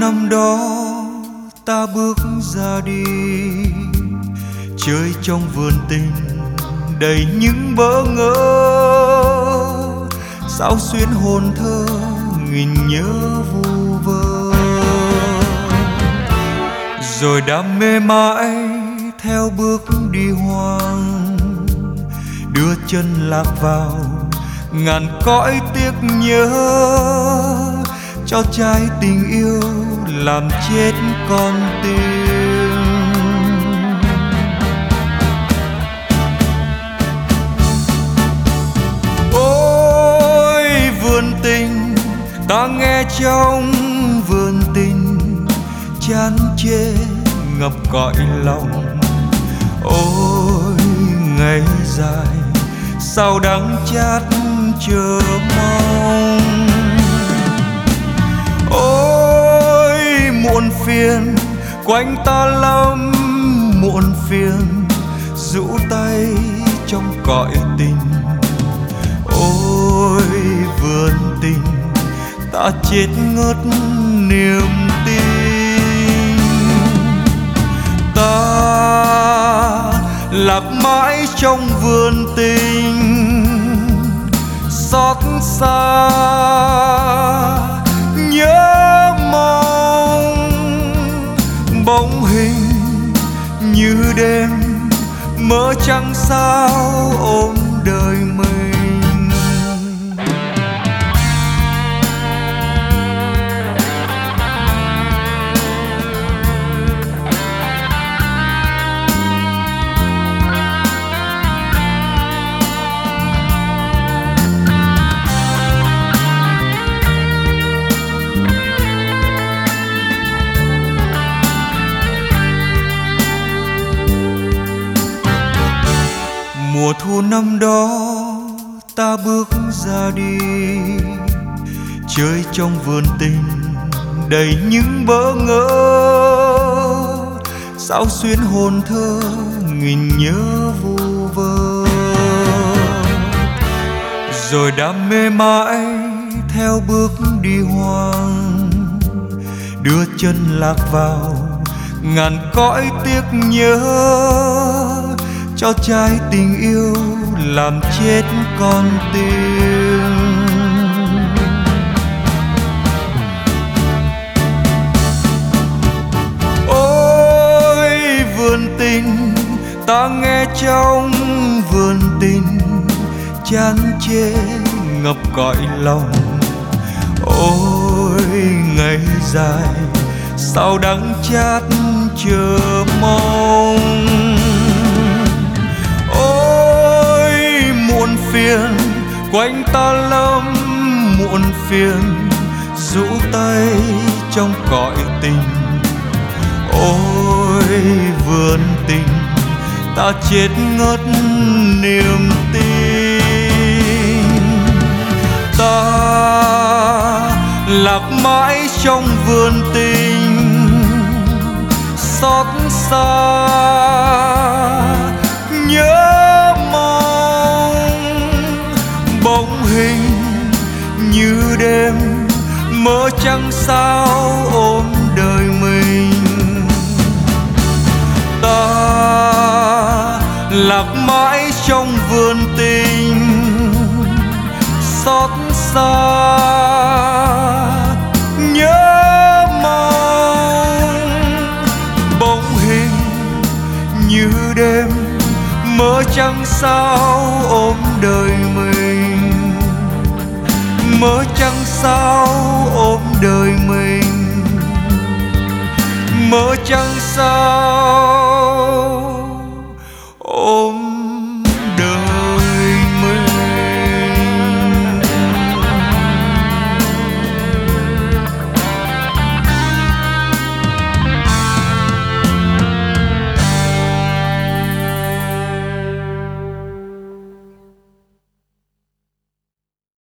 năm đó ta bước ra đi, chơi trong vườn tình đầy những bỡ ngỡ, sao xuyến hồn thơ nghìn nhớ vu vơ. Rồi đam mê mãi theo bước đi hoang, đưa chân lạc vào ngàn cõi tiếc nhớ, cho trái tình yêu làm chết con tim. Ôi vườn tình, ta nghe trong vườn tình chán chê ngập cõi lòng. Ôi ngày dài sao đắng chát chờ mong. Ôi muộn phiền quanh ta lắm muộn phiền, rũ tay trong cõi tình. Ôi vườn tình, ta chết ngất niềm tin. Ta lạc mãi trong vườn tình, xót xa nhớ mong. Bóng hình như đêm mơ trăng sao ôm đời mình. Mùa thu năm đó ta bước ra đi, chơi trong vườn tình đầy những bỡ ngỡ, sao xuyến hồn thơ nghìn nhớ vu vơ. Rồi đam mê mãi theo bước đi hoang, đưa chân lạc vào ngàn cõi tiếc nhớ, cho trái tình yêu làm chết con tim. Ôi vườn tình, ta nghe trong vườn tình chán chê ngập cõi lòng. Ôi ngày dài sao đắng chát chờ mong. Muộn phiền quanh ta lắm muộn phiền, rũ tay trong cõi tình. Ôi vườn tình, ta chết ngất niềm tin. Ta lạc mãi trong vườn tình, xót xa nhớ bóng hình như đêm mơ trăng sao ôm đời mình. Ta lạc mãi trong vườn tình, xót xa nhớ mong. Bóng hình như đêm mơ trăng sao ôm đời mình. Mơ trăng sao ôm đời mình. Mơ trăng sao